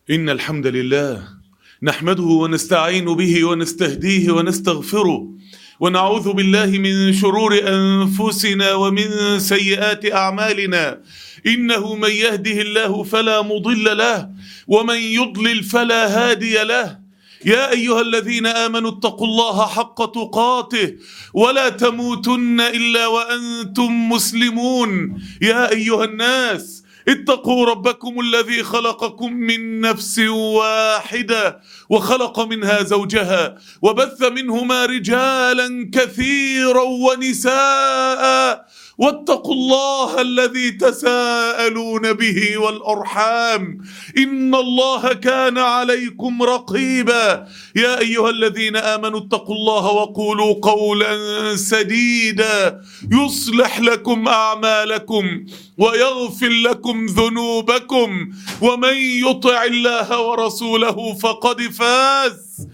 إن الحمد لله نحمده ونستعين به ونستهديه ونستغفره ونعوذ بالله من شرور أنفسنا ومن سيئات أعمالنا. إنه من يهده الله فلا مضل له ومن يضلل فلا هادي له. يا أيها الذين آمنوا اتقوا الله حق تقاته ولا تموتن إلا وأنتم مسلمون. يا أيها الناس اتقوا ربكم الذي خلقكم من نفس واحدة وخلق منها زوجها وبث منهما رجالا كثيرا ونساء واتقوا الله الذي تساءلون به والأرحام إن الله كان عليكم رقيبا. يا أيها الذين آمنوا اتقوا الله وقولوا قولا سديدا يصلح لكم أعمالكم ويغفر لكم ذنوبكم ومن يطع الله ورسوله فقد فاز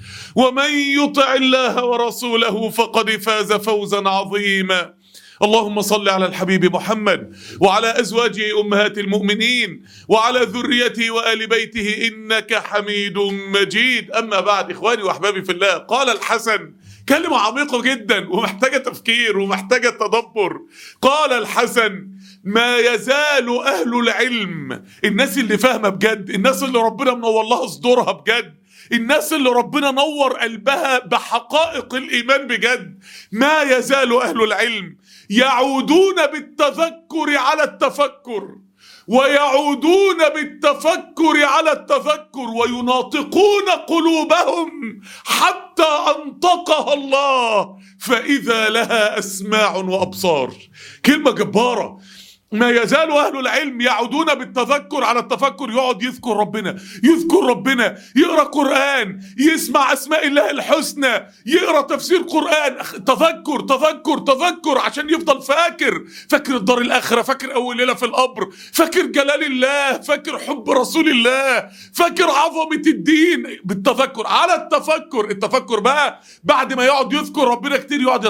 فوزا عظيما. اللهم صل على الحبيب محمد وعلى أزواجه أمهات المؤمنين وعلى ذريته وآل بيته إنك حميد مجيد. أما بعد، إخواني وأحبابي في الله، قال الحسن كلمة عميقة جدا ومحتاجة تفكير ومحتاجة تدبر. قال الحسن: ما يزال أهل العلم، الناس اللي فاهمة بجد، الناس اللي ربنا منور لها صدورها بجد، الناس اللي ربنا نور قلبها بحقائق الإيمان بجد، ما يزال أهل العلم يعودون بالتذكر على التفكر ويعودون بالتفكر على التذكر ويناطقون قلوبهم حتى أنطقها الله فإذا لها أسماع وأبصار. كلمة جبارة. ما يزال أهل العلم يعودون بالتذكر على التفكر، يقعد يذكر ربنا، يقرأ قرآن، يسمع أسماء الله الحسنى، يقرأ تفسير قرآن، تذكر عشان يفضل فاكر الدار الآخرة، فاكر أول ليلة في القبر، فاكر جلال الله، فاكر حب رسول الله، فاكر عظمة الدين. بالتذكر على التفكر بقى بعد ما يقعد يذكر ربنا كتير يقعد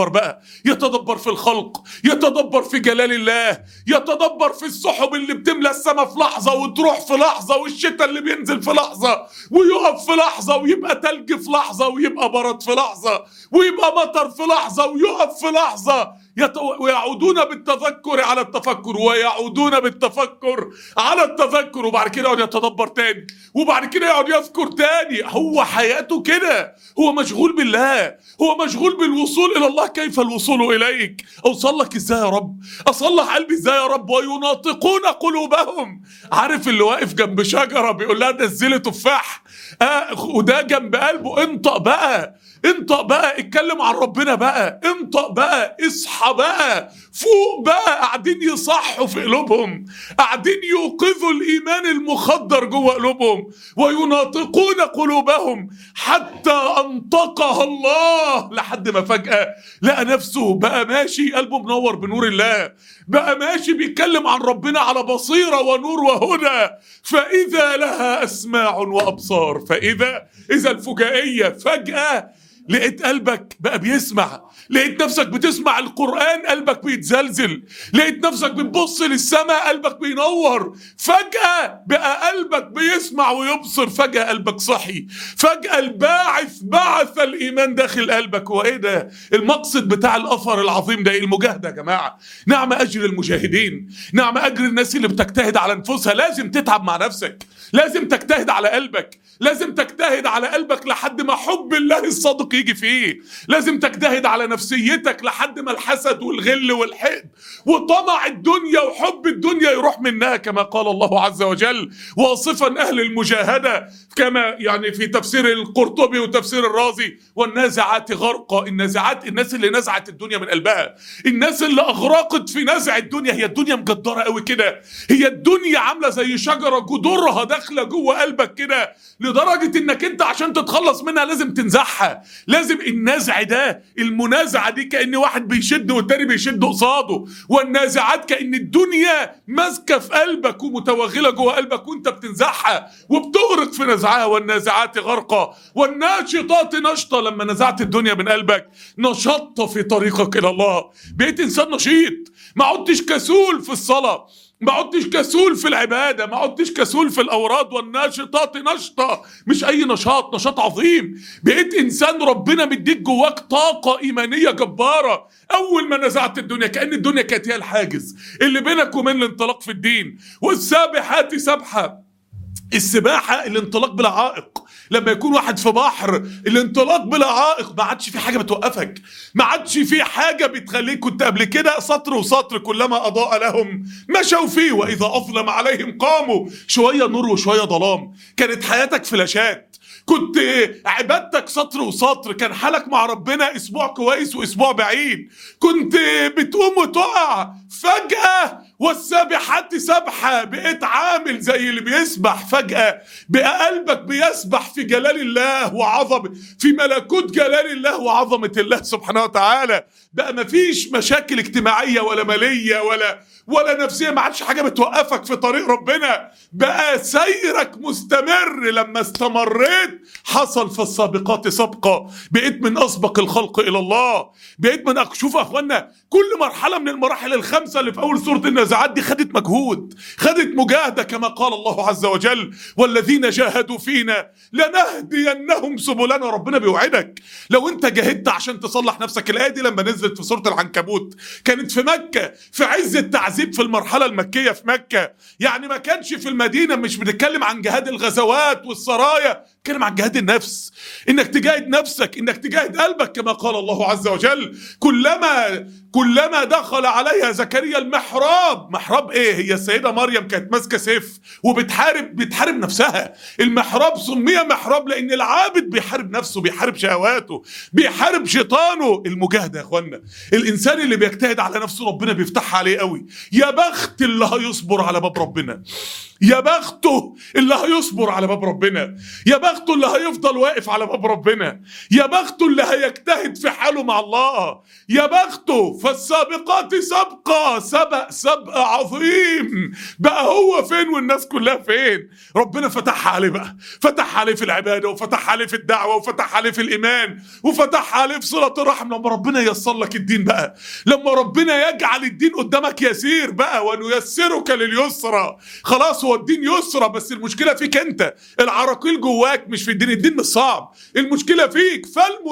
يتدبر في الخلق، يتدبر في جلال الله، يتدبر في السحب اللي بتملى السماء في لحظة وتروح في لحظة، والشتاء اللي بينزل في لحظة ويقف في لحظة، ويبقى تلج في لحظة ويبقى برد في لحظة، ويبقى مطر في لحظة ويقف في لحظة. ويعودون بالتذكر على التفكر ويعودون بالتفكر على التذكر، وبعد كده يقعد يتدبر تاني، وبعد كده يقعد يذكر تاني. هو حياته كده، هو مشغول بالله، هو مشغول بالوصول إلى الله. كيف الوصول إليك؟ أوصل لك إزاي يا رب؟ أصلح قلبي إزاي يا رب؟ ويناطقون قلوبهم. عارف اللي واقف جنب شجرة بيقول لها نزلي تفاح، وده جنب قلبه انطق بقى، اتكلم عن ربنا بقى، انطق بقى، اصحى بقى، فوق بقى. قاعدين يصحوا في قلوبهم، قاعدين يوقظوا الإيمان المخدر جوه قلوبهم. ويناطقون قلوبهم حتى أنطقها الله، لحد ما فجأة لقى نفسه بقى ماشي قلبه منور بنور الله، بقى ماشي بيتكلم عن ربنا على بصيرة ونور وهدى. فإذا لها أسماع وأبصار. إذا الفجائية فجأة لقيت قلبك بقى بيسمع، لقيت نفسك بتسمع القرآن قلبك بيتزلزل، لقيت نفسك بتبص للسماء قلبك بينور. فجأة بقى قلبك بيسمع ويبصر، فجأة قلبك صحي، فجأة الباعث بعث الإيمان داخل قلبك. وإيه ده المقصد بتاع الأثر العظيم ده؟ المجاهدة يا جماعة. نعم أجر المجاهدين، نعم أجر الناس اللي بتجتهد على نفوسها. لازم تتعب مع نفسك، لازم تجتهد على قلبك، لازم تجتهد على قلبك لحد ما حب الله الصادق يجي فيه، لازم تجتهد على نفسيتك لحد ما الحسد والغل والحقد وطمع الدنيا وحب الدنيا يروح منها، كما قال الله عز وجل واصفا أهل المجاهدة، كما يعني في تفسير القرطبي وتفسير الرازي: والنازعات غرقا. النازعات الناس اللي نزعت الدنيا من قلبها، الناس اللي أغرقت في نزع الدنيا. هي الدنيا مقدرة قوي كده، هي الدنيا عاملة زي شجرة جذورها داخلة جوه قلبك كده، لدرجة انك انت عشان تتخلص منها لازم تنزعها. لازم النزع ده، المنازعة دي كأن واحد بيشد والتاني بيشد قصاده. والنازعات كأن الدنيا ماسكة في قلبك ومتوغلة جوه قلبك وانت بتنزعها وبتغرق في نزعها. والنازعات غرقا والناشطات نشطة. لما نزعت الدنيا من قلبك نشطت في طريقك إلى الله، بقيت إنسان نشيط، ما عدتش كسول في الصلاة، ما عدتش كسول في العبادة، ما عدتش كسول في الأوراد والناشطات نشطة، مش أي نشاط، نشاط عظيم. بقيت إنسان ربنا مديك جواك طاقة إيمانية جبارة. أول ما نزعت الدنيا كأن الدنيا كانت هي الحاجز اللي بينك وبين الانطلاق في الدين. والسابحات سبحة، السباحة الانطلاق بلا عائق. لما يكون واحد في بحر، الانطلاق بلا عائق، ما عادش في حاجة بتوقفك، ما عادش في حاجة بتخليك. كنت قبل كده سطر وسطر كلما أضاء لهم مشوا فيه وإذا أظلم عليهم قاموا، شوية نور وشوية ظلام. كانت حياتك فلاشات، كنت عبادتك سطر وسطر، كان حالك مع ربنا اسبوع كويس واسبوع بعيد، كنت بتقوم وتقع فجأة. والسابحات سبحة، بقيت عامل زي اللي بيسبح فجأة، بقى قلبك بيسبح في جلال الله وعظمة، في ملكوت جلال الله وعظمة الله سبحانه وتعالى. بقى مفيش مشاكل اجتماعية ولا مالية ولا نفسية، ما عادش حاجة بتوقفك في طريق ربنا، بقى سيرك مستمر. لما استمريت حصل في السابقات سبقة، بقيت من أسبق الخلق إلى الله، بقيت من شوف يا أخوانا، كل مرحلة من المراحل الخمسة اللي في أول سورة النازعات دي خدت مجهود، خدت مجاهدة، كما قال الله عز وجل والذين جاهدوا فينا لنهدينهم سبلنا. ربنا بيوعدك لو انت جاهدت عشان تصلح نفسك. الآية دي لما نزلت في سورة العنكبوت كانت في مكة، في عز التعذيب في المرحلة المكية في مكة، يعني ما كانش في المدينة. مش بنتكلم عن جهاد الغزوات والسرايا، بنتكلم عن جهاد النفس، انك تجاهد نفسك، انك تجاهد قلبك، كما قال الله عز وجل كلما دخل عليها زكريا المحراب. محراب ايه؟ هي السيدة مريم كانت ماسكة سيف بتحارب نفسها. المحراب سمي محراب لان العابد بيحارب نفسه، بيحارب شهواته، بيحارب شيطانه. المجاهدة يا اخوانا، الانسان اللي بيجتهد على نفسه ربنا بيفتحها عليه قوي. يا بخت اللي هيصبر على باب ربنا، يا بخته اللي هيصبر على باب ربنا، يا بخته اللي هيفضل واقف على باب ربنا، يا بخته اللي هيجتهد في حاله مع الله، يا بخته. فالسابقات سبقة، سبق عظيم. بقى هو فين والناس كلها فين؟ ربنا فتح عليه بقى، فتح عليه في العبادة، وفتح عليه في الدعوة، وفتح عليه في الإيمان، وفتح عليه في صلة الرحم. لما ربنا ييسر لك الدين بقى، لما ربنا يجعل الدين قدامك يسير بقى، ونيسرك لليسرى. خلاص هو الدين يسرى، بس المشكلة فيك انت، العراقيل جواك مش في الدين. الدين مش صعب، المشكلة فيك.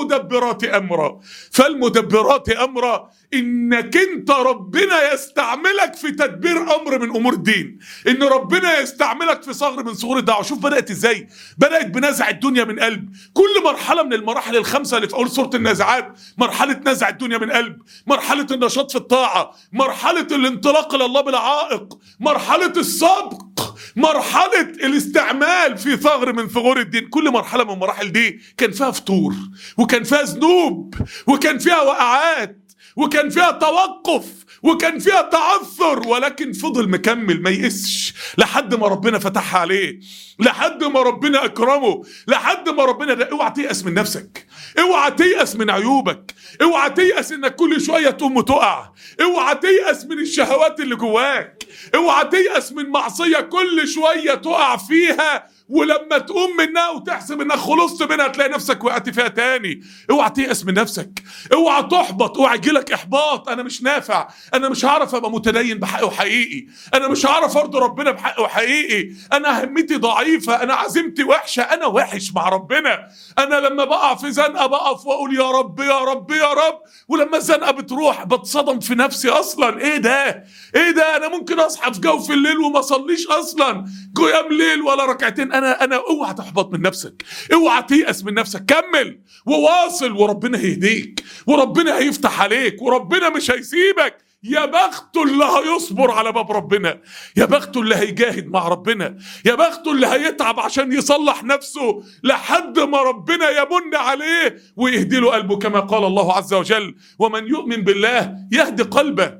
فالمدبرات أمرا، انك انت ربنا يستعملك في تدبير امر من امور الدين، ان ربنا يستعملك في صغر من صغور الدعوه. شوف بدات ازاي، بدات بنزع الدنيا من قلب. كل مرحله من المراحل الخمسه اللي في اول سوره النازعات، مرحله نزع الدنيا من قلب، مرحله النشاط في الطاعه، مرحله الانطلاق الى الله بلا عائق، مرحله السبق، مرحله الاستعمال في ثغر من ثغور الدين. كل مرحله من المراحل دي كان فيها فطور، وكان فيها ذنوب، وكان فيها وقعات، وكان فيها توقف، وكان فيها تعثر، ولكن فضل مكمل ما يقسش لحد ما ربنا فتحها عليه، لحد ما ربنا اكرمه، لحد ما ربنا. اوعى تيأس من نفسك، اوعى تيأس من عيوبك، اوعى تيأس انك كل شويه تقوم وتقع، اوعى تيأس من الشهوات اللي جواك، اوعى تيأس من معصيه كل شويه تقع فيها، ولما تقوم منها وتحسب انك خلصت منها تلاقي نفسك وقعت فيها تاني. اوعى تيأس من نفسك، اوعى تحبط، اوعى يجيلك احباط. انا مش نافع، انا مش هعرف ابقى متدين بحقه وحقيقي، انا مش هعرف ارضي ربنا بحقه وحقيقي، انا همتي ضعيفه، انا عزيمتي وحشه، انا وحش مع ربنا. انا لما بقع في زنقه بقف واقول يا رب يا رب يا رب، ولما الزنقه بتروح بتصدم في نفسي. اصلا ايه ده؟ انا ممكن اصحى في جوف الليل وما اصليش اصلا قيام ليل ولا ركعتين. انا اوعى تحبط من نفسك، اوعى تيأس من نفسك، كمل وواصل، وربنا هيهديك، وربنا هيفتح عليك، وربنا مش هيسيبك. يا بخته اللي هيصبر على باب ربنا، يا بخته اللي هيجاهد مع ربنا، يا بخته اللي هيتعب عشان يصلح نفسه لحد ما ربنا يمن عليه ويهدي له قلبه، كما قال الله عز وجل ومن يؤمن بالله يهدي قلبه.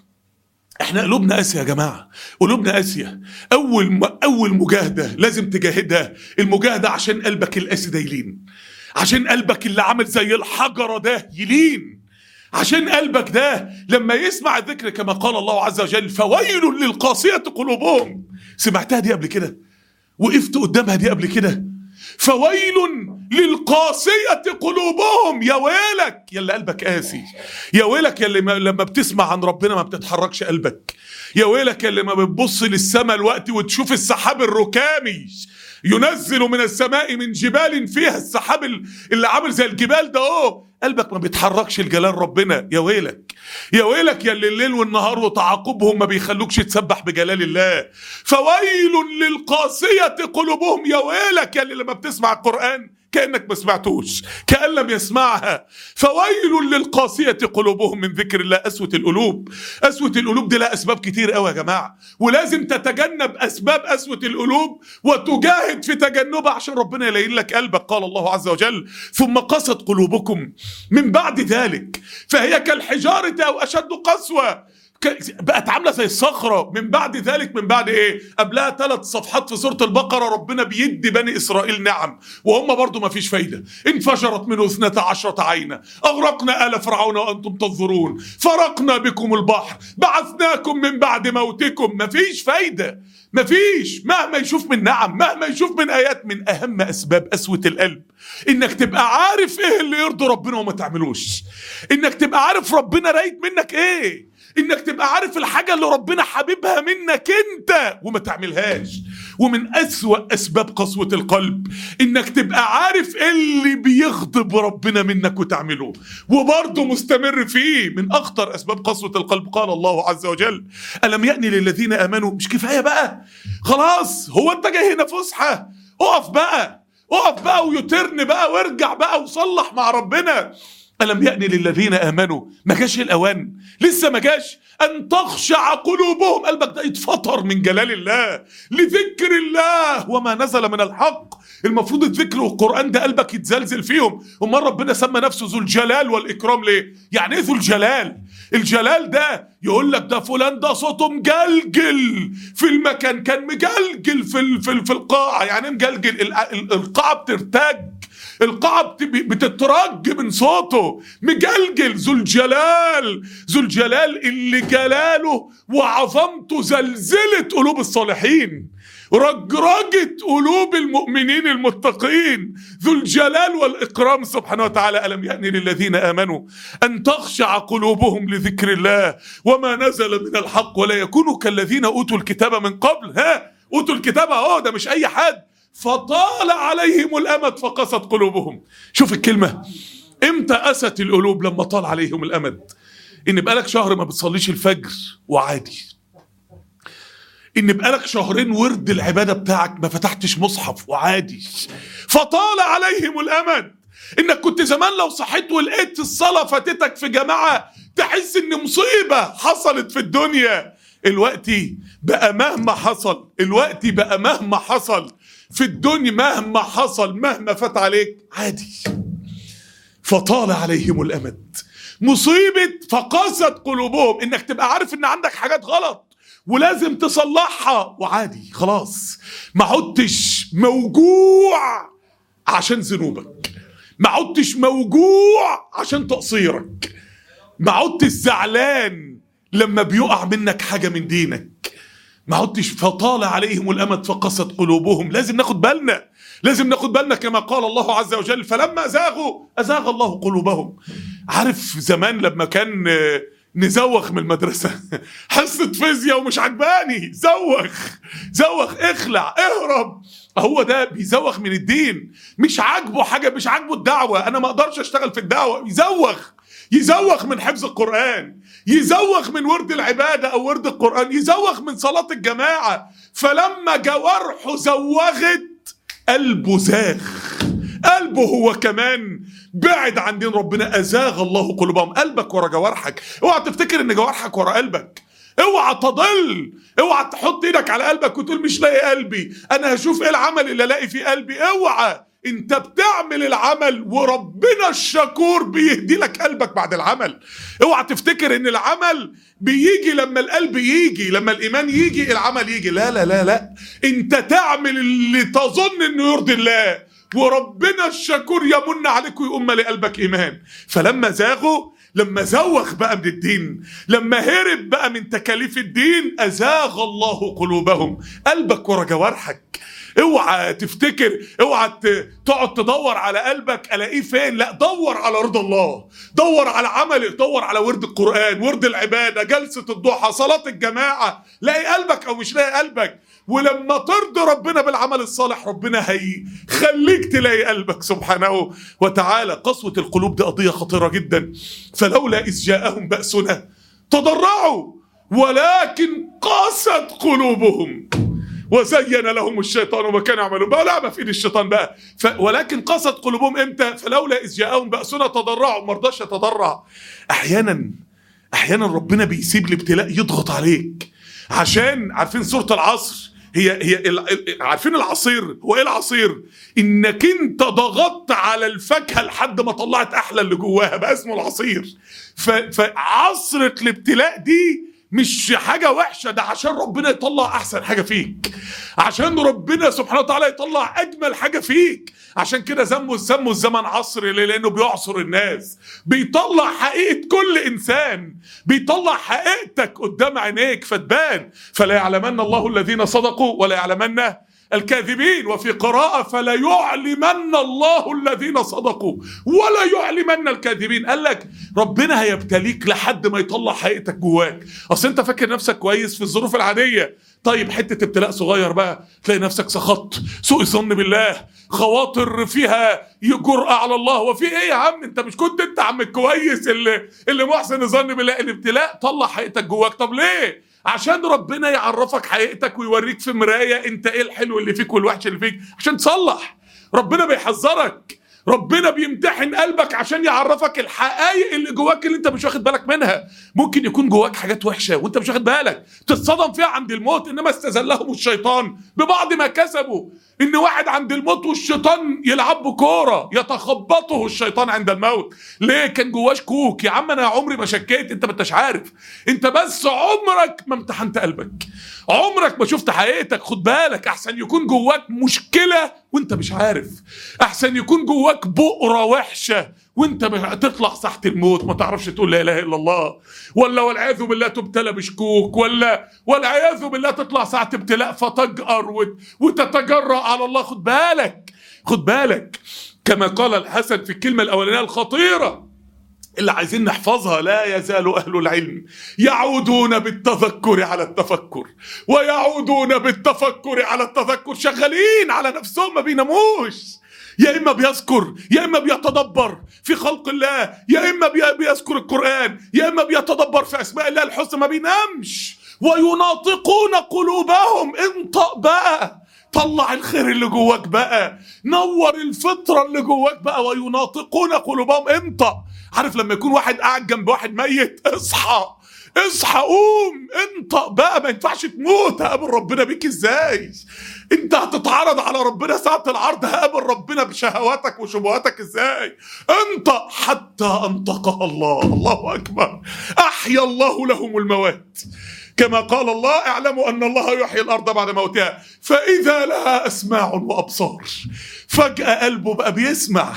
احنا قلوبنا قاسية يا جماعة، قلوبنا قاسية. اول مجاهدة لازم تجاهدها، المجاهدة عشان قلبك القاسي ده يلين، عشان قلبك اللي عامل زي الحجرة ده يلين، عشان قلبك ده لما يسمع الذكر كما قال الله عز وجل فويل للقاسية قلوبهم. سمعتها دي قبل كده؟ وقفت قدامها دي قبل كده؟ فويل للقاسية قلوبهم. يا ويلك يا اللي قلبك قاسي، يا ويلك يا اللي لما بتسمع عن ربنا ما بتتحركش قلبك، يا ويلك يا اللي ما بتبص للسماء الوقت وتشوف السحاب الركامي ينزل من السماء من جبال فيها السحاب اللي عامل زي الجبال ده قلبك ما بيتحركش لجلال ربنا. يا ويلك يا ويلك يا اللي الليل والنهار وتعاقبهم ما بيخلوكش تسبح بجلال الله. فويل للقاسية قلوبهم. يا ويلك يا اللي لما بتسمع القرآن كأنك ما سمعتوش، كأن لم يسمعها. فويل للقاسية قلوبهم من ذكر الله. قسوة القلوب، قسوة القلوب دي لها أسباب كتير قوي يا جماعة، ولازم تتجنب أسباب قسوة القلوب وتجاهد في تجنبها عشان ربنا يلين لك قلبك. قال الله عز وجل: ثم قست قلوبكم من بعد ذلك فهي كالحجارة أو أشد قسوة. بقت عامله زي الصخره. من بعد ذلك، من بعد ايه؟ قبلها 3 صفحات في سوره البقره ربنا بيدي بني اسرائيل نعم وهم برضو ما فيش فايده. انفجرت منه 12 عينا، اغرقنا آل فرعون وانتم تنظرون، فرقنا بكم البحر، بعثناكم من بعد موتكم. ما فيش فايده، ما فيش. مهما يشوف من نعم، مهما يشوف من ايات. من اهم اسباب قسوه القلب انك تبقى عارف ايه اللي يرضي ربنا وما تعملوش، انك تبقى عارف ربنا رايد منك ايه، انك تبقى عارف الحاجة اللي ربنا حبيبها منك انت وما تعملهاش. ومن أسوأ أسباب قسوة القلب انك تبقى عارف اللي بيغضب ربنا منك وتعمله وبرضه مستمر فيه. من أخطر أسباب قسوة القلب قال الله عز وجل: ألم يأني للذين آمنوا. مش كفاية بقى خلاص؟ هو انت جاي هنا فسحة؟ اقف بقى ويترن بقى وارجع بقى وصلح مع ربنا. ألم يأني للذين آمنوا، ما جاش الأوان؟ لسه ما جاش؟ أن تخشع قلوبهم، قلبك ده يتفطر من جلال الله لذكر الله وما نزل من الحق. المفروض الذكر والقرآن ده قلبك يتزلزل فيهم. أمال ربنا سمى نفسه ذو الجلال والإكرام ليه؟ يعني إيه ذو الجلال؟ الجلال ده يقول لك ده فلان ده صوته مجلجل في المكان، كان مجلجل في القاعة. يعني مجلجل، القاعة بترتج، القاعة بتترج من صوته. مجلجل. ذو الجلال، ذو الجلال اللي جلاله وعظمته زلزلت قلوب الصالحين، رجرجت قلوب المؤمنين المتقين. ذو الجلال والإكرام سبحانه وتعالى. ألم يأن للذين آمنوا أن تخشع قلوبهم لذكر الله وما نزل من الحق ولا يكونوا كالذين أوتوا الكتاب من قبل. أوتوا الكتاب ده مش أي حد. فطال عليهم الأمد فقست قلوبهم. شوف الكلمة، امتى قست القلوب؟ لما طال عليهم الأمد. إن بقالك شهر ما بتصليش الفجر وعادي، إن بقالك شهرين ورد العبادة بتاعك ما فتحتش مصحف وعادي. فطال عليهم الأمد. إنك كنت زمان لو صحيت ولقيت الصلاة فاتتك في جماعة تحس إن مصيبة حصلت في الدنيا. الوقت بقى مهما حصل، الوقت بقى مهما حصل في الدنيا، مهما حصل، مهما فات عليك عادي. فطال عليهم الأمد. مصيبة فقست قلوبهم إنك تبقى عارف إن عندك حاجات غلط ولازم تصلحها وعادي خلاص. ما عدتش موجوع عشان ذنوبك، ما عدتش موجوع عشان تقصيرك، ما عدتش زعلان لما بيقع منك حاجة من دينك، ما عدتش. فطال عليهم الأمد فقست قلوبهم. لازم ناخد بالنا، لازم ناخد بالنا كما قال الله عز وجل: فلما زاغوا أزاغ الله قلوبهم. عارف زمان لما كان نزوخ من المدرسة حصة فيزياء ومش عجباني، زوخ اخلع اهرب. هو ده بيزوخ من الدين، مش عاجبه حاجة، مش عاجبه الدعوة، أنا ما أقدرش أشتغل في الدعوة. يزوخ من حفظ القرآن، يزوخ من ورد العبادة أو ورد القرآن، يزوخ من صلاة الجماعة. فلما جوارحه زوغت قلبه زاغ، قلبه هو كمان بعد عن دين ربنا. أزاغ الله قلوبهم. قلبك ورا جوارحك. اوعى تفتكر ان جوارحك ورا قلبك، اوعى تضل، اوعى تحط ايدك على قلبك وتقول مش لاقي قلبي، انا هشوف ايه العمل اللي الاقي فيه قلبي. اوعى، انت بتعمل العمل وربنا الشكور بيهدي لك قلبك بعد العمل. اوعى تفتكر ان العمل بيجي لما القلب يجي، لما الايمان يجي العمل يجي. لا لا لا لا، انت تعمل اللي تظن انه يرضي الله وربنا الشكور يمن عليك ويقوم لقلبك ايمان. فلما زاغوا لما زوغ بقى من الدين، لما هرب بقى من تكاليف الدين، أزاغ الله قلوبهم. قلبك ورا جوارحك. اوعى تفتكر، اوعى تقعد تدور على قلبك الاقيه فين. لا، دور على رضا الله، دور على عملك، دور على ورد القرآن، ورد العبادة، جلسة الضحى، صلاة الجماعة. لاقي قلبك او مش لاقي قلبك. ولما ترضي ربنا بالعمل الصالح ربنا هيخليك تلاقي قلبك سبحانه وتعالى. قسوة القلوب دي قضية خطيرة جدا. فلولا إذ جاءهم بأسنا تضرعوا ولكن قست قلوبهم وزين لهم الشيطان ما كانوا يعملون. بقى لعبة في ايد الشيطان بقى. ولكن قست قلوبهم امتى؟ فلولا إذ جاءهم بأسنا تضرعوا. ما رضاش يتضرع. احيانا ربنا بيسيب الابتلاء يضغط عليك، عشان عارفين سورة العصر، عارفين العصير؟ هو ايه العصير؟ انك انت ضغطت على الفاكهه لحد ما طلعت احلى اللي جواها، بقى اسمه العصير. فعصرة الابتلاء دي مش حاجة وحشة، ده عشان ربنا يطلع أحسن حاجة فيك، عشان ربنا سبحانه وتعالى يطلع أجمل حاجة فيك. عشان كده سموا الزمن عصر، لأنه بيعصر الناس، بيطلع حقيقة كل إنسان، بيطلع حقيقتك قدام عينيك فتبان. فلا يعلمن الله الذين صدقوا ولا يعلمن الكاذبين. وفي قراءة فلا يعلمن الله الذين صدقوا ولا يعلمن الكاذبين. قال لك ربنا هيبتليك لحد ما يطلع حقيقتك جواك. اصل انت فاكر نفسك كويس في الظروف العادية، طيب حتة ابتلاء صغير بقى تلاقي نفسك سخطت، سوء ظن بالله، خواطر فيها جرأة على الله. وفي ايه يا عم؟ انت مش كنت انت عم الكويس اللي محسن الظن بالله؟ الابتلاء طلع حقيقتك جواك. طب ليه؟ عشان ربنا يعرفك حقيقتك ويوريك في مراية انت ايه الحلو اللي فيك والوحش اللي فيك عشان تصلح. ربنا بيحذرك، ربنا بيمتحن قلبك عشان يعرفك الحقائق اللي جواك اللي انت مش واخد بالك منها. ممكن يكون جواك حاجات وحشة وانت مش واخد بالك، تتصدم فيها عند الموت. انما استزلهم الشيطان ببعض ما كسبوا. ان واحد عند الموت والشيطان يلعب كورة، يتخبطه الشيطان عند الموت. ليه؟ كان جواش كوك. يا عم انا عمري ما شكيت، انت ما انتش عارف، انت بس عمرك ما امتحنت قلبك، عمرك ما شفت حقيقتك. خد بالك، احسن يكون جواك مشكلة وانت مش عارف، احسن يكون جواك بؤرة وحشة وانت تطلع ساحة الموت ما تعرفش تقول لا اله الا الله، ولا والعياذ بالله تبتلى بشكوك، ولا والعياذ بالله تطلع ساعة ابتلاء فتجأر وتتجرأ على الله. خد بالك، خد بالك. كما قال الحسن في الكلمة الأولانية الخطيرة اللي عايزين نحفظها: لا يزال أهل العلم يعودون بالتذكر على التفكر ويعودون بالتفكر على التذكر. شغالين على نفسهم ما بيناموش، يا إما بيذكر، يا إما بيتدبر في خلق الله، يا إما بيذكر القرآن، يا إما بيتدبر في أسماء الله الحسنى. ما بينامش. ويناطقون قلوبهم. انطق بقى، طلع الخير اللي جواك بقى، نور الفطرة اللي جواك بقى. ويناطقون قلوبهم. انطق. عارف لما يكون واحد قاعد جنب واحد ميت، اصحى اصحى، قوم، انطق بقى. ما ينفعش تموت. هقابل ربنا بيك ازاي؟ انت هتتعرض على ربنا ساعة العرض، هقابل ربنا بشهواتك وشبهاتك ازاي؟ انطق حتى انطقها الله. الله اكبر. احيا الله لهم الموات كما قال الله: اعلموا ان الله يحيي الارض بعد موتها فاذا لها اسماع وابصار. فجأة قلبه بقى بيسمع.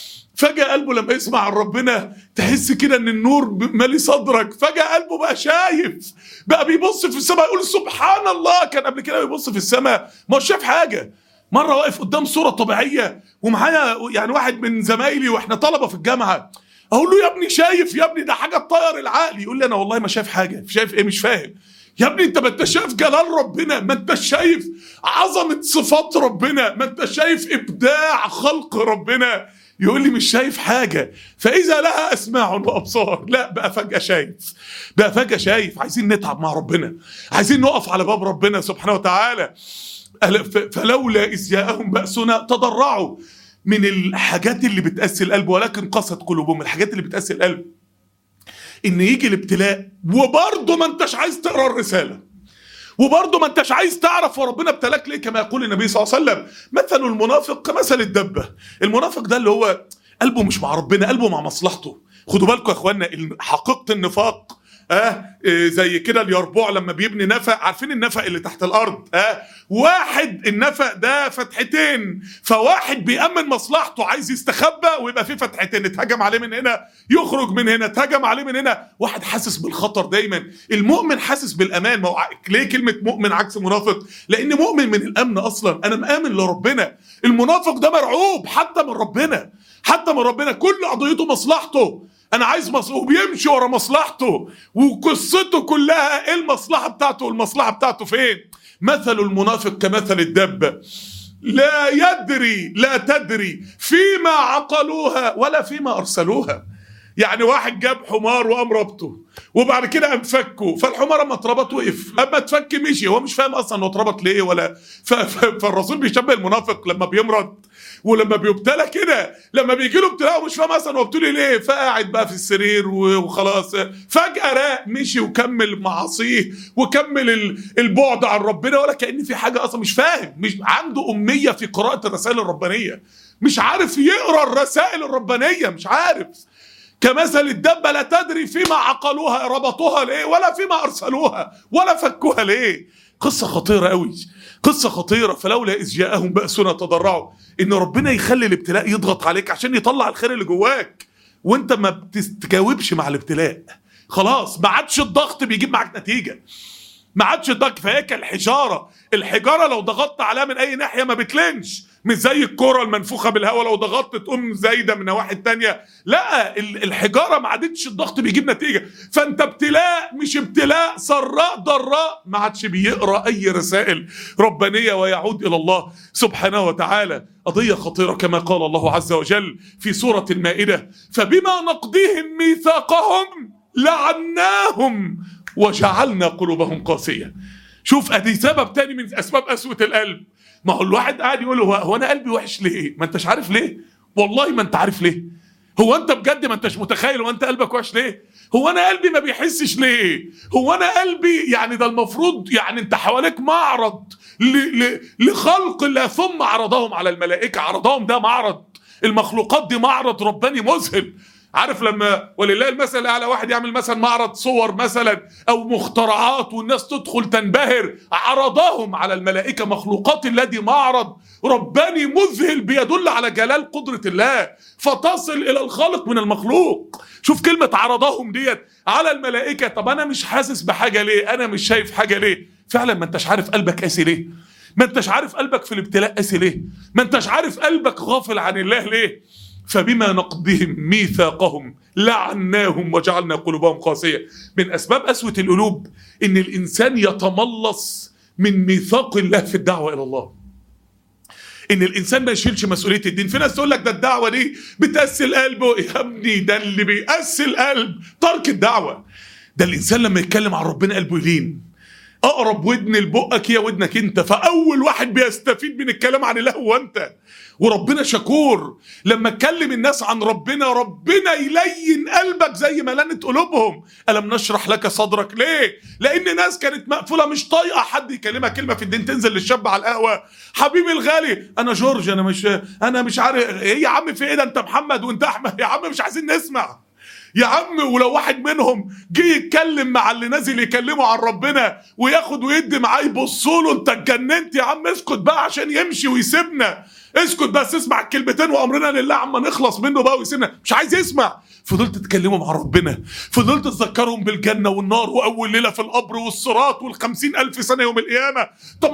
فجأة قلبه لما يسمع عن ربنا تحس كده ان النور مالي صدرك. فجأة قلبه بقى شايف، بقى بيبص في السماء يقول سبحان الله. كان قبل كده بيبص في السماء ما هو شاف حاجة. مرة واقف قدام صورة طبيعية ومعايا يعني واحد من زمايلي واحنا طلبة في الجامعة، اقول له: يا ابني شايف؟ يا ابني ده حاجة تطير العقل. يقول لي: انا والله ما شايف حاجة. شايف ايه؟ مش فاهم. يا ابني انت ما انت شايف جلال ربنا، ما انت شايف عظمة صفات ربنا، ما انت شايف ابداع خلق ربنا. يقول لي: مش شايف حاجة. فإذا لها أسماع وأبصار. لا، بقى فجأة شايف، بقى فجأة شايف. عايزين نتعب مع ربنا، عايزين نقف على باب ربنا سبحانه وتعالى. فلولا إذ جاءهم بأسنا تضرعوا. من الحاجات اللي بتأسي القلب ولكن قست قلوبهم. الحاجات اللي بتأسي القلب إن يجي الابتلاء وبرضه ما انتش عايز تقرأ الرسالة، وبرضه ما انتش عايز تعرف وربنا ابتلاك ليه. كما يقول النبي صلى الله عليه وسلم: مثل المنافق كمثل الدبة. المنافق ده اللي هو قلبه مش مع ربنا، قلبه مع مصلحته. خدوا بالكم يا اخوانا، حقيقة النفاق زي كده اليربوع لما بيبني نفق، عارفين النفق اللي تحت الارض؟ واحد النفق ده فتحتين، فواحد بيأمن مصلحته عايز يستخبى ويبقى فيه فتحتين، اتهجم عليه من هنا يخرج من هنا، اتهجم عليه من هنا. واحد حاسس بالخطر دايما. المؤمن حاسس بالامان. ليه كلمه مؤمن عكس منافق؟ لان مؤمن من الامن اصلا، انا مآمن لربنا. المنافق ده مرعوب حتى من ربنا، حتى من ربنا. كل قضيته مصلحته، انا عايز وبيمشي ورا مصلحته، وقصته كلها ايه المصلحه بتاعته، والمصلحه بتاعته فين. مثل المنافق كمثل الدابه لا تدري فيما عقلوها ولا فيما ارسلوها. يعني واحد جاب حمار وقام ربطه، وبعد كده قام فكه، فالحمار اما اتربط وقف، اما اتفك مشي، هو مش فاهم اصلا انه اتربط ليه ولا فالرسول بيشبه المنافق لما بيمرض ولما بيبتلى كده، لما بيجي له ابتلاء ومش فاهم اصلا هو ابتلي ليه، فقاعد بقى في السرير وخلاص. فجأة راق مشي وكمل معاصيه وكمل البعد عن ربنا، ولا كأن في حاجة اصلا، مش فاهم، مش عنده أمية في قراءة الرسائل الربانية، مش عارف يقرأ الرسائل الربانية، مش عارف. كمثل الدابة لا تدري فيما عقلوها، ربطوها ليه ولا فيما أرسلوها ولا فكوها ليه. قصة خطيرة قوي، قصة خطيرة. فلولا إذ جاءهم بأسنا تضرعوا. إن ربنا يخلي الابتلاء يضغط عليك عشان يطلع الخير اللي جواك، وانت ما بتتجاوبش مع الابتلاء، خلاص ما عادش الضغط بيجيب معاك نتيجة، ما عادش الضغط. فهي الحجارة لو ضغطت عليها من أي ناحية ما بتلنش، مش زي الكرة المنفوخة بالهواء لو ضغطت تقوم زايدة من نواحي تانية. لا، الحجارة ما عادتش الضغط بيجيب نتيجة. فانت ابتلاء مش ابتلاء سراء ضراء، ما عادش بيقرأ أي رسائل ربانية ويعود إلى الله سبحانه وتعالى. قضية خطيرة كما قال الله عز وجل في سورة المائدة: فبما نقضيهم ميثاقهم لعناهم وجعلنا قلوبهم قاسية. شوف ادي سبب تاني من اسباب قسوة القلب. ما هو الواحد قاعد يقول هو انا قلبي وحش ليه؟ ما انتش عارف ليه؟ والله ما انت عارف ليه. هو انت بجد ما انتش متخيل هو انت قلبك وحش ليه؟ هو انا قلبي ما بيحسش ليه؟ هو انا قلبي يعني ده المفروض يعني انت حواليك معرض لخلق الله، ثم عرضهم على الملائكة. عرضهم ده معرض، المخلوقات دي معرض رباني مذهل. عارف لما ولله المثل الاعلى واحد يعمل مثلا معرض صور مثلا او مخترعات والناس تدخل تنبهر، عرضهم على الملائكه مخلوقات الله، دي معرض رباني مذهل بيدل على جلال قدره الله، فتصل الى الخالق من المخلوق. شوف كلمه عرضهم ديت على الملائكه. طب انا مش حاسس بحاجه ليه؟ انا مش شايف حاجه ليه؟ فعلا ما انتش عارف قلبك قاسي ليه؟ ما انتش عارف قلبك في الابتلاء قاسي ليه؟ ما انتش عارف قلبك غافل عن الله ليه؟ فبما نقضهم ميثاقهم لعناهم وجعلنا قلوبهم قاسية. من أسباب قسوة القلوب إن الإنسان يتملص من ميثاق الله في الدعوة إلى الله، إن الإنسان ما يشيلش مسؤولية الدين. في ناس تقول لك ده الدعوة دي بتقسي القلب. يا ابني ده اللي بيقسي القلب ترك الدعوة. ده الإنسان لما يتكلم عن ربنا قلبه يلين. أقرب ودن لبقك هي ودنك أنت، فأول واحد بيستفيد من الكلام عن الله هو أنت. وربنا شكور لما تكلم الناس عن ربنا يلين قلبك زي ما لنت قلوبهم. ألم نشرح لك صدرك؟ ليه؟ لأن ناس كانت مقفولة مش طايقة حد يكلمها كلمة في الدين. تنزل للشاب على القهوة: حبيبي الغالي أنا جورج، أنا مش عارف إيه يا عم، في إيه ده؟ أنت محمد وأنت أحمد يا عم، مش عايزين نسمع يا عم. ولو واحد منهم جه يتكلم مع اللي نازل يكلمه عن ربنا وياخد ويدي معاه، يبصوا له: انت اتجننت يا عم، اسكت بقى عشان يمشي ويسيبنا، اسكت بس اسمع الكلمتين وامرنا لله عما نخلص منه بقى ويسيبنا. مش عايز يسمع. فضلت تتكلموا مع ربنا، فضلت تذكرهم بالجنة والنار وأول ليلة في القبر والصراط وال50,000 سنة يوم القيامة،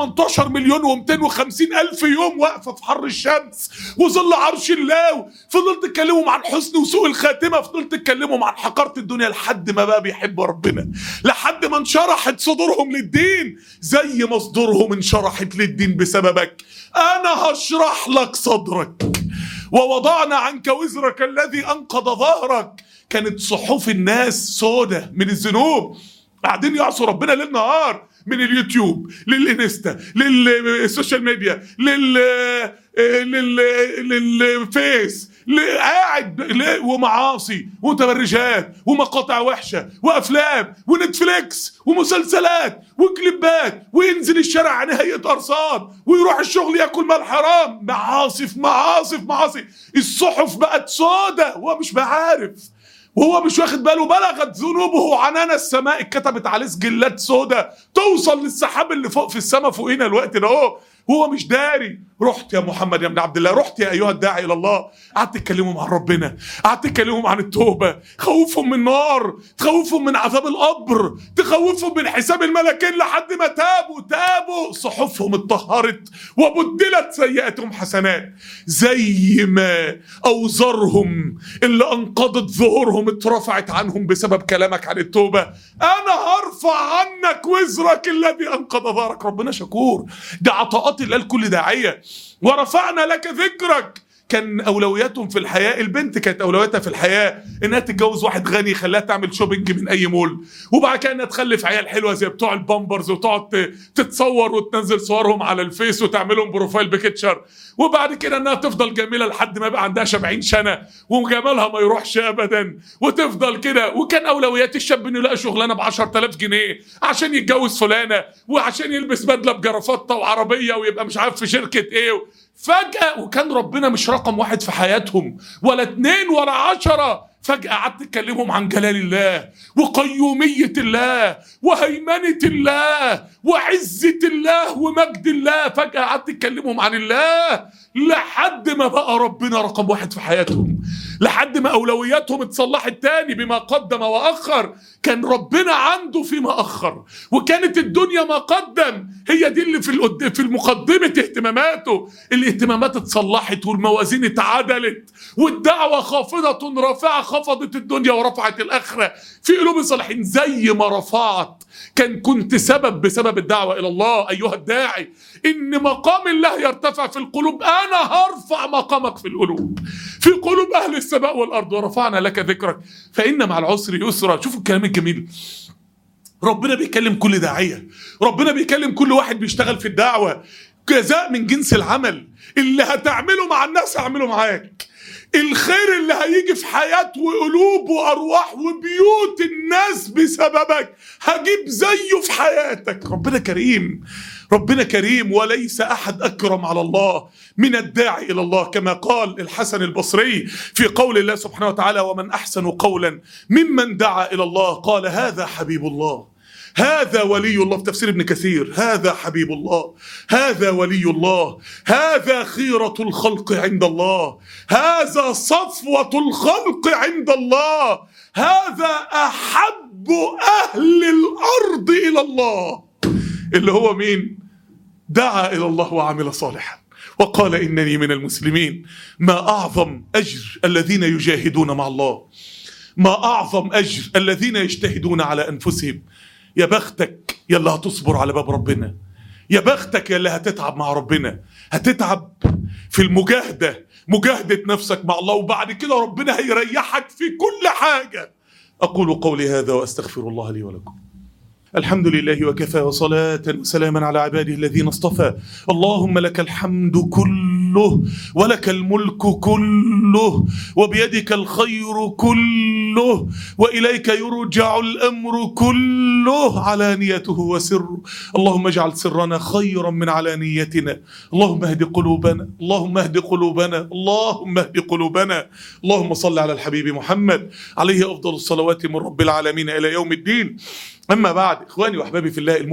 18,250,000 يوم واقفة في حر الشمس وظل عرش الله. فضلت تتكلموا عن حسن وسوء الخاتمة، فضلت تتكلموا عن حقارة الدنيا، لحد ما بقى بيحبوا ربنا، لحد ما انشرحت صدورهم للدين زي ما صدورهم انشرحت للدين بسببك. أنا هشرح لك صدرك ووضعنا عنك وزرك الذي أنقض ظهرك. كانت صحف الناس سودة من الذنوب، قاعدين يعصوا ربنا ليل نهار، من اليوتيوب للإنستا للسوشيال ميديا للفيس، قاعد ومعاصي ومتبرجات ومقاطع وحشة وأفلام ونتفليكس ومسلسلات وكليبات، وينزل الشارع عن هيئة أرصاد، ويروح الشغل يأكل مال حرام، معاصي في معاصي في معاصي. الصحف بقت سودة وهو مش بعارف، وهو مش واخد باله بلغت ذنوبه عنان السماء، اتكتبت عليه سجلات سودة توصل للسحاب اللي فوق في السماء فوقينا الوقت ده اهو، وهو مش داري. رحت يا محمد يا ابن عبد الله، رحت يا ايها الداعي الى الله، قعدت تكلمهم عن ربنا، قعدت تكلمهم عن التوبه، تخوفهم من النار، تخوفهم من عذاب القبر، تخوفهم من حساب الملكين لحد ما تابوا صحفهم اتطهرت وبدلت سيئاتهم حسنات. زي ما اوزارهم اللي انقضت ظهورهم اترفعت عنهم بسبب كلامك عن التوبه، انا هرفع عنك وزرك الذي انقض ظهرك. ربنا شكور، ده عطاءات الله لكل داعيه. ورفعنا لك ذكرك. كان اولوياتهم في الحياه، البنت كانت اولوياتها في الحياه انها تتجوز واحد غني يخليها تعمل شوبينج من اي مول، وبعد كده انها تخلف عيال حلوه زي بتوع البامبرز وتقعد تتصور وتنزل صورهم على الفيس وتعملهم بروفايل بيكتشر، وبعد كده انها تفضل جميله لحد ما يبقى عندها 70 سنه وجمالها ما يروحش ابدا وتفضل كده. وكان اولويات الشاب انه يلاقي شغلانه ب 10,000 جنيه عشان يتجوز فلانه، وعشان يلبس بدله بجرافطه وعربيه ويبقى مش عارف في شركه ايه. فجأة وكان ربنا مش رقم واحد في حياتهم ولا 2 ولا 10. فجأة قعدت تكلمهم عن جلال الله وقيومية الله وهيمنة الله وعزة الله ومجد الله. فجأة قعدت تكلمهم عن الله لحد ما بقى ربنا رقم واحد في حياتهم، لحد ما أولوياتهم اتصلحت تاني بما قدم وأخر. كان ربنا عنده فيما أخر، وكانت الدنيا ما قدم، هي دي اللي في المقدمة اهتماماته. الاهتمامات اتصلحت والموازين اتعدلت، والدعوة خافضة رافعة، خفضت الدنيا ورفعت الآخرة في قلوب الصالحين. زي ما رفعت كنت سبب بسبب الدعوة إلى الله أيها الداعي إن مقام الله يرتفع في القلوب، أنا هرفع مقامك في القلوب، في قلوب أهل السماء والأرض. ورفعنا لك ذكرك فإن مع العسر يسرا. شوفوا الكلام الجميل، ربنا بيكلم كل داعية، ربنا بيكلم كل واحد بيشتغل في الدعوة. جزاء من جنس العمل، اللي هتعمله مع الناس هعمله معاك. الخير اللي هيجي في حياة وقلوب وأرواح وبيوت الناس بسببك هجيب زيه في حياتك. ربنا كريم، ربنا كريم، وليس أحد أكرم على الله من الداعي إلى الله، كما قال الحسن البصري في قول الله سبحانه وتعالى: ومن أحسن قولا ممن دعا إلى الله. قال: هذا حبيب الله، هذا ولي الله. في تفسير ابن كثير: هذا حبيب الله، هذا ولي الله، هذا خيرة الخلق عند الله، هذا صفوة الخلق عند الله، هذا أحب أهل الأرض إلى الله. اللي هو مين؟ دعا إلى الله وعمل صالحا وقال إنني من المسلمين. ما أعظم أجر الذين يجاهدون مع الله، ما أعظم أجر الذين يجتهدون على أنفسهم. يا بختك يلي هتصبر على باب ربنا، يا بختك يلي هتتعب مع ربنا. هتتعب في المجاهدة، مجاهدة نفسك مع الله، وبعد كده ربنا هيريحك في كل حاجة. أقول قولي هذا وأستغفر الله لي ولكم. الحمد لله وكفى، وصلاة وسلاما على عباده الذين اصطفى. اللهم لك الحمد كله، ولك الملك كله، وبيدك الخير كله، وإليك يرجع الأمر كله، علانيته وسره. اللهم اجعل سرنا خيرا من علانيتنا. اللهم اهد قلوبنا، اللهم اهد قلوبنا، اللهم اهد قلوبنا. اللهم صل على الحبيب محمد عليه أفضل الصلوات من رب العالمين إلى يوم الدين. أما بعد، إخواني وأحبابي في الله،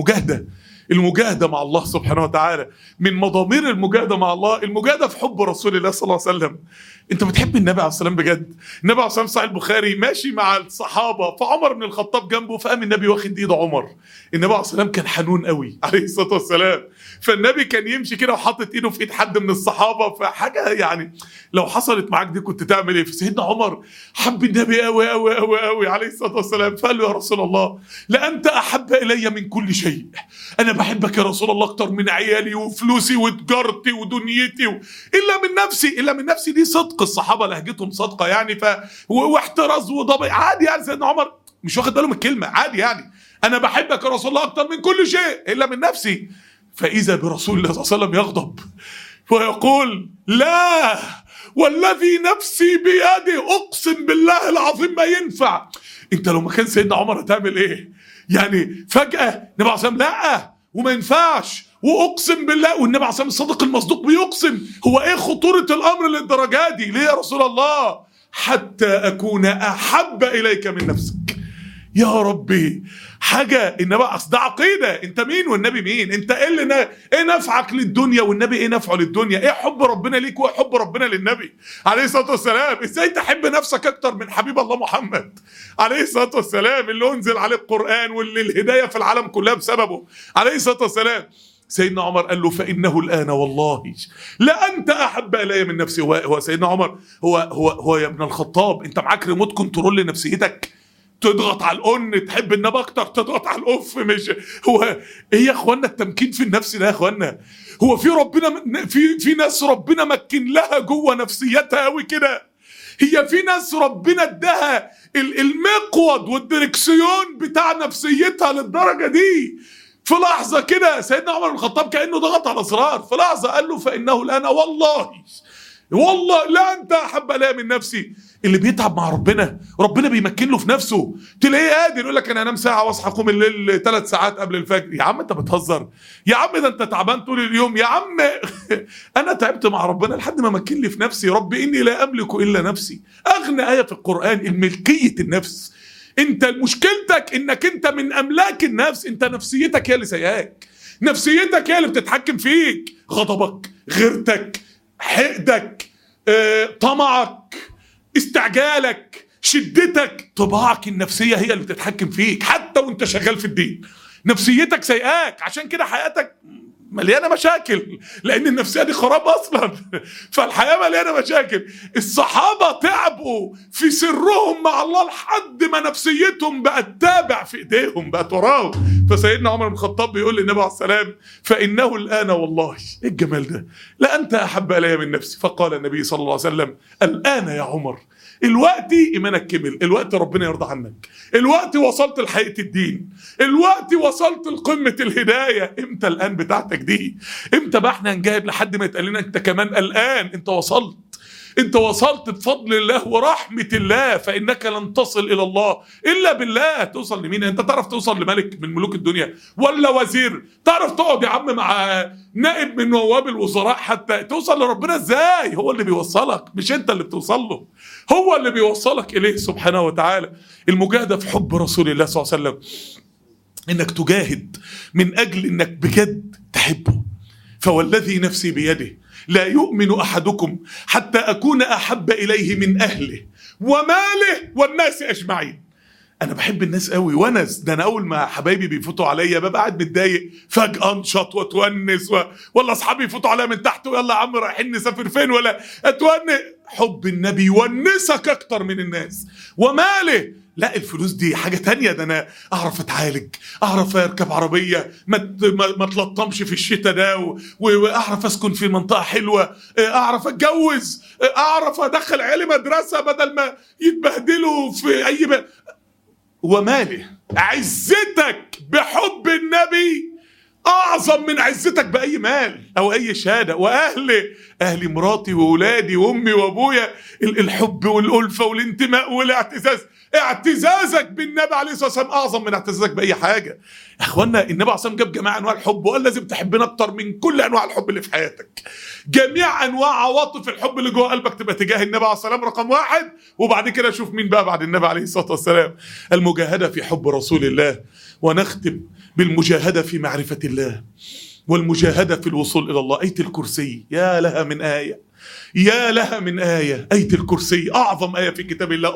المجاهدة مع الله سبحانه وتعالى من مضامير المجاهدة مع الله المجاهدة في حب رسول الله صلى الله عليه وسلم. انت بتحب النبي عليه السلام بجد؟ النبي عليه السلام صحيح البخاري ماشي مع الصحابة، فعمر بن الخطاب جنبه، فقام النبي واخد ايد عمر. النبي عليه السلام كان حنون قوي عليه الصلاة والسلام، فالنبي كان يمشي كده وحاطط ايده في ايد حد من الصحابة، فحاجة يعني لو حصلت معاك دي كنت تعمل ايه؟ فسيدنا عمر حب النبي قوي قوي قوي قوي عليه الصلاة والسلام، فقال له: يا رسول الله، لأنت أحب إلي من كل شيء. أنا بحبك يا رسول الله أكتر من عيالي وفلوسي وتجارتي ودنيتي إلا من نفسي. إلا من نفسي دي صدق، الصحابة لهجتهم صادقة يعني، واحتراز وضبع عادي يعني. سيدنا عمر مش واخد باله من الكلمة، عادي يعني. أنا بحبك يا رسول الله أكتر من كل شيء إلا من نفسي. فإذا برسول الله صلى الله عليه وسلم يغضب ويقول: لا والذي نفسي بيده أقسم بالله العظيم ما ينفع. أنت لو ما كان سيدنا عمر هتعمل إيه؟ يعني فجأة النبي عليه الصلاة والسلام لا وما ينفعش واقسم بالله، والنبي عليه الصلاه والسلام الصادق المصدوق بيقسم. هو ايه خطوره الامر للدرجه دي؟ ليه يا رسول الله؟ حتى أكون أحب إليك من نفسك. يا ربي، حاجة النبي، أصل ده عقيدة. أنت مين والنبي مين؟ أنت إيه نفعك للدنيا والنبي إيه نفعه للدنيا؟ إيه حب ربنا ليك وإيه حب ربنا للنبي عليه الصلاة والسلام؟ إزاي تحب نفسك أكتر من حبيب الله محمد عليه الصلاة والسلام، اللي أنزل عليه القرآن واللي الهداية في العالم كلها بسببه عليه الصلاة والسلام؟ سيدنا عمر قال له فإنه الآن والله لأنت أحب إلي من نفسي. هو سيدنا عمر هو يا ابن الخطاب، أنت معاك ريموت كنترول لنفسيتك، تضغط على الأون تحب النبي أكتر، تضغط على الأوف. مش هو إيه يا إخوانا التمكين في النفس ده يا إخوانا؟ هو في ربنا في ناس ربنا مكن لها جوه نفسيتها قوي كده؟ هي في ناس ربنا اداها المقود والدركسيون بتاع نفسيتها للدرجة دي؟ في لحظة كده سيدنا عمر بن الخطاب كأنه ضغط على أسرار، في لحظة قال له فإنه الآن والله لا أنت أحب إلي من نفسي. اللي بيتعب مع ربنا بيمكن له في نفسه، تلاقيه قادر يقول لك أنا أنام ساعة وأصحى أقوم الليل 3 ساعات قبل الفجر. يا عم أنت بتهزر يا عم، ده أنت تعبان طول اليوم يا عم. أنا تعبت مع ربنا لحد ما مكن لي في نفسي. ربي إني لا أملك إلا نفسي، أغنى آية في القرآن الملكية النفس. انت مشكلتك انك انت من املاك النفس، انت نفسيتك هي اللي سيئاك، نفسيتك هي اللي بتتحكم فيك. غضبك، غيرتك، حقدك، طمعك، استعجالك، شدتك، طباعك النفسية هي اللي بتتحكم فيك. حتى وانت شغال في الدين نفسيتك سيئاك، عشان كده حياتك مليانة مشاكل، لأن النفسية دي خراب أصلا. فالحياة مليانة مشاكل. الصحابة تعبوا في سرهم مع الله لحد ما نفسيتهم بقت تابع في إيديهم، بقت وراهم. فسيدنا عمر بن الخطاب بيقول للنبي عليه السلام فإنه الآن والله، إيه الجمال ده، لا أنت أحب إلي من نفسي. فقال النبي صلى الله عليه وسلم الآن يا عمر، الوقت إيمانك كمل، الوقت ربنا يرضى عنك، الوقت وصلت لحقيقة الدين، الوقت وصلت لقمة الهداية. امتى الآن بتاعتك دي؟ امتى بقى احنا هنجاهد لحد ما يتقال لنا انت كمان الآن؟ انت وصلت بفضل الله ورحمة الله، فإنك لن تصل إلى الله إلا بالله. توصل لمين؟ انت تعرف توصل لملك من ملوك الدنيا ولا وزير؟ تعرف تقعد يا عم مع نائب من نواب الوزراء حتى توصل لربنا ازاي؟ هو اللي بيوصلك، مش انت اللي بتوصل له، هو اللي بيوصلك إليه سبحانه وتعالى. المجاهدة في حب رسول الله صلى الله عليه وسلم، انك تجاهد من أجل انك بجد تحبه. فوالذي نفسي بيده لا يؤمن أحدكم حتى أكون أحب إليه من أهله وماله والناس أجمعين. أنا بحب الناس قوي ونس، ده أنا أول ما حبايبي بيفوتوا عليا ببقى قاعد متضايق، فجأة أنشط وأتونس ولا أصحابي يفوتوا عليا من تحت ويلا يا عم رايحين نسافر فين ولا أتونس. حب النبي يونسك أكتر من الناس. وماله، لا الفلوس دي حاجة تانية، ده أنا أعرف أتعالج، أعرف أركب عربية ما تلطمش في الشتاء ده، وأعرف أسكن في منطقة حلوة، أعرف أتجوز، أعرف أدخل عيالي مدرسة بدل ما يتبهدلوا في أي وماله، عزتك بحب النبي أعظم من عزتك بأي مال أو أي شهادة. وأهلي مراتي وولادي وأمي وأبويا، الحب والألفة والانتماء والاعتزاز، اعتزازك بالنبي عليه الصلاة والسلام أعظم من اعتزازك بأي حاجة. يا أخوانا النبي عليه الصلاة والسلام جاب جميع أنواع الحب وقال لازم تحبنا أكتر من كل أنواع الحب اللي في حياتك. جميع أنواع عواطف الحب اللي جوه قلبك تبقى تجاه النبي عليه الصلاة والسلام رقم 1، وبعد كده شوف مين بقى بعد النبي عليه الصلاة والسلام. المجاهدة في حب رسول الله. ونختم بالمجاهدة في معرفة الله والمجاهدة في الوصول إلى الله. آية الكرسي يا لها من آية، يا لها من آية. آية الكرسي أعظم آية في كتاب الله.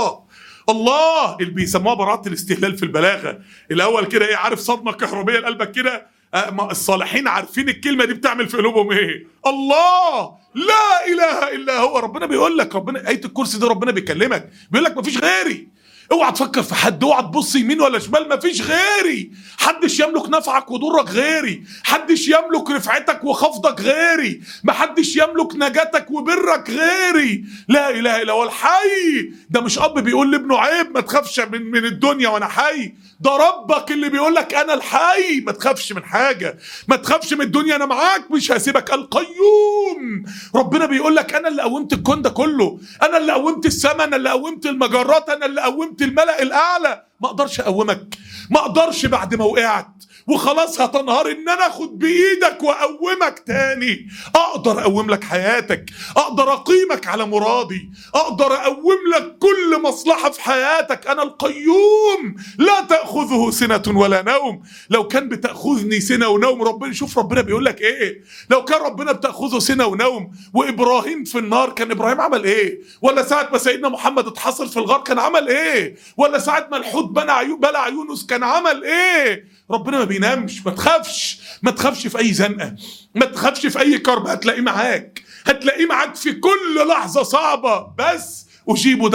الله اللي بيسموها براءة الاستهلال في البلاغة. الأول كده إيه، عارف صدمة كهربية لقلبك كده؟ الصالحين عارفين الكلمة دي بتعمل في قلوبهم إيه؟ الله لا إله إلا هو. ربنا بيقول لك، ربنا آية الكرسي ده ربنا بيكلمك بيقول لك مفيش غيري. اوعى تفكر في حد، اوعى تبص يمين ولا شمال، مفيش غيري. حدش يملك نفعك وضرك غيري، حدش يملك رفعتك وخفضك غيري، محدش يملك نجاتك وبرك غيري. لا اله الا هو الحي. ده مش اب بيقول لابنه عيب ما تخافش من الدنيا وانا حي، ده ربك اللي بيقول لك انا الحي، ما تخافش من حاجه، ما تخافش من الدنيا، انا معاك مش هسيبك. القيوم. ربنا بيقول لك انا اللي قومت الكون ده كله، انا اللي قومت السماء، انا اللي قومت المجرات، انا اللي قومت الملأ الاعلى. ما اقدرش اقومك، ما اقدرش بعد ما وقعت وخلاص هتنهار ان انا اخد بايدك واقومك تاني. اقدر اقوم لك حياتك، اقدر اقيمك على مرادي، اقدر اقوم لك كل مصلحة في حياتك. انا القيوم لا تأخذه سنة ولا نوم. لو كان بتأخذني سنة ونوم، ربنا شوف ربنا بيقول لك ايه، لو كان ربنا بتأخذه سنة ونوم وابراهيم في النار، كان ابراهيم عمل ايه؟ ولا ساعة ما سيدنا محمد اتحصر في الغار كان عمل ايه؟ ولا ساعة ما الحوت بلع يونس كان عمل ايه؟ ربنا ما بينامش. ما تخافش في اي زنقة، ما تخافش في اي كرب، هتلاقيه معاك في كل لحظة صعبة. بس أجيب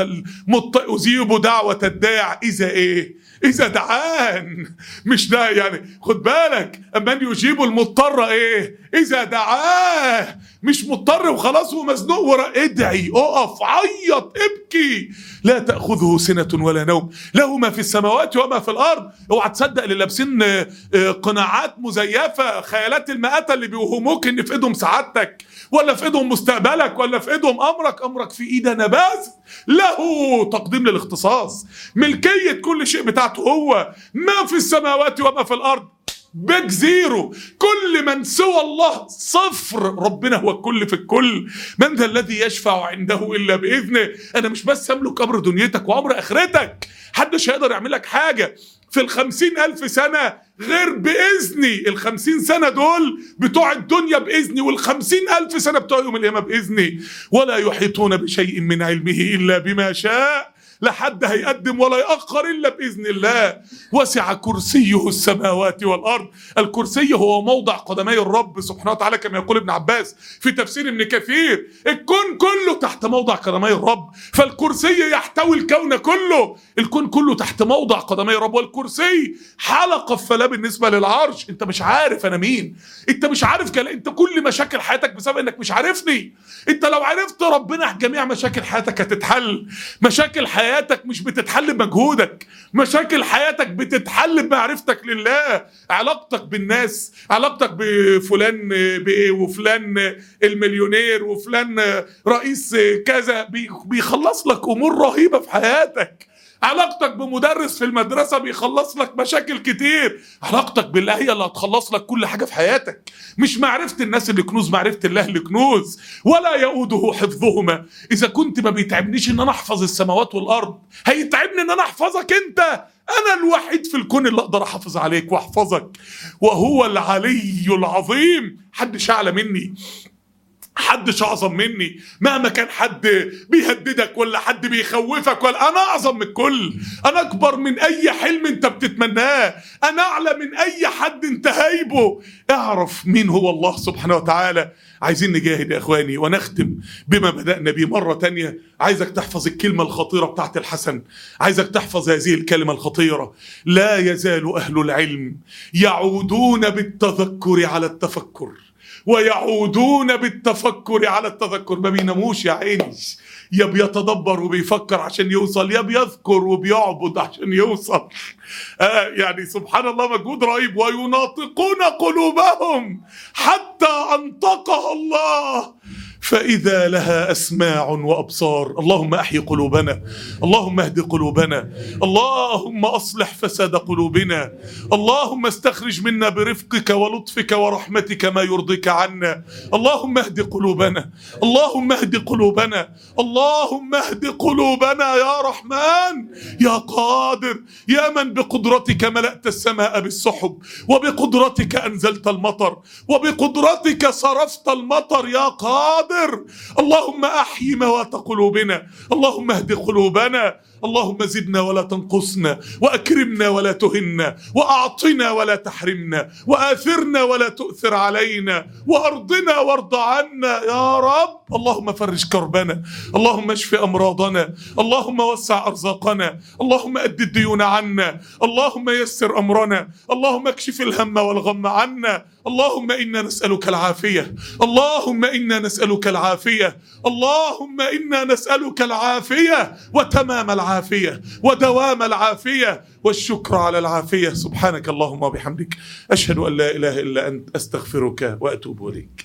دعوة الداع إذا دعان. مش ده يعني، خد بالك، أمن يجيب المضطر إذا دعاه. مش مضطر وخلاص ومزنوق ادعي، اقف، عيط، ابكي. لا تأخذه سنة ولا نوم، له ما في السماوات وما في الأرض. اوعى تصدق اللي لابسين قناعات مزيفة، خيالات المآتة اللي بيوهموك ان في ايدهم سعادتك، ولا في ايدهم مستقبلك، ولا في ايدهم امرك في ايدنا. بس له تقديم للاختصاص، ملكية كل شيء بتاعته هو، ما في السماوات وما في الارض. بيج زيرو، كل من سوى الله صفر. ربنا هو الكل في الكل. من ذا الذي يشفع عنده الا باذنه. انا مش بس املك امر دنيتك وامر اخرتك، محدش هيقدر يعمل لك حاجه في 50,000 سنة غير بإذني. 50 سنة دول بتوع الدنيا بإذني، 50,000 سنة بتوع يوم القيامة بإذني. ولا يحيطون بشيء من علمه إلا بما شاء. لا حد هيقدم ولا يأخر إلا بإذن الله. وسع كرسيه السماوات والأرض. الكرسي هو موضع قدمي الرب سبحانه وتعالى، كما يقول ابن عباس في تفسير ابن كثير. الكون كله تحت موضع قدمي الرب، فالكرسي يحتوي الكون كله. الكون كله تحت موضع قدمي الرب، والكرسي حلقة فلا بالنسبة للعرش. انت مش عارف انا مين، انت مش عارف انت كل مشاكل حياتك بسبب انك مش عارفني. انت لو عرفت ربنا جميع مشاكل حياتك هتتحل. مشاكل حياتك مش بتتحل بمجهودك، مشاكل حياتك بتتحل بمعرفتك لله. علاقتك بالناس، علاقتك بفلان بايه وفلان المليونير وفلان رئيس كذا، بيخلص لك امور رهيبة في حياتك. علاقتك بمدرس في المدرسة بيخلص لك مشاكل كتير. علاقتك بالله هي اللي هتخلص لك كل حاجة في حياتك. مش معرفة الناس اللي كنوز، معرفة الله اللي كنوز. ولا يؤوده حفظهما. إذا كنت ما بيتعبنيش إن أنا أحفظ السماوات والأرض، هيتعبني إن أنا أحفظك أنت. أنا الوحيد في الكون اللي أقدر أحافظ عليك وأحفظك، وهو العلي العظيم. حدش أعلى مني، حدش اعظم مني. مهما كان حد بيهددك ولا حد بيخوفك، ولا انا اعظم من الكل. انا اكبر من اي حلم انت بتتمناه، انا اعلى من اي حد انت هايبه. اعرف مين هو الله سبحانه وتعالى. عايزين نجاهد يا اخواني، ونختم بما بدأنا به مرة تانية. عايزك تحفظ الكلمة الخطيرة بتاعت الحسن، عايزك تحفظ هذه الكلمة الخطيرة: لا يزال اهل العلم يعودون بالتذكر على التفكر، ويعودون بالتفكر على التذكر. ما بيناموش يا عيني، يا بيتدبر وبيفكر عشان يوصل، يا بيذكر وبيعبد عشان يوصل. يعني سبحان الله، مجهود رهيب. ويناطقون قلوبهم حتى أنطقها الله فإذا لها أسماع وأبصار. اللهم أحي قلوبنا، اللهم اهد قلوبنا، اللهم أصلح فساد قلوبنا، اللهم استخرج منا برفقك ولطفك ورحمتك ما يرضيك عنا. اللهم اهد قلوبنا، اللهم اهد قلوبنا، اللهم اهد قلوبنا يا رحمن يا قادر، يا من بقدرتك ملأت السماء بالسحب، وبقدرتك أنزلت المطر، وبقدرتك صرفت المطر يا قادر. اللهم أحيي موات قلوبنا، اللهم اهد قلوبنا، اللهم زدنا ولا تنقصنا، وأكرمنا ولا تهنا، وأعطنا ولا تحرمنا، وآثرنا ولا تؤثر علينا، وأرضنا وارض عنا يا رب. اللهم فرج كربنا، اللهم اشف أمراضنا، اللهم وسع أرزاقنا، اللهم أد الديون عنا، اللهم يسر أمرنا، اللهم اكشف الهم والغم عنا. اللهم إنا نسألك العافية، اللهم إنا نسألك العافية، اللهم إنا نسألك العافية وتمام العافية ودوام العافية والشكر على العافية. سبحانك اللهم وبحمدك، أشهد أن لا إله إلا أنت، أستغفرك وأتوب إليك.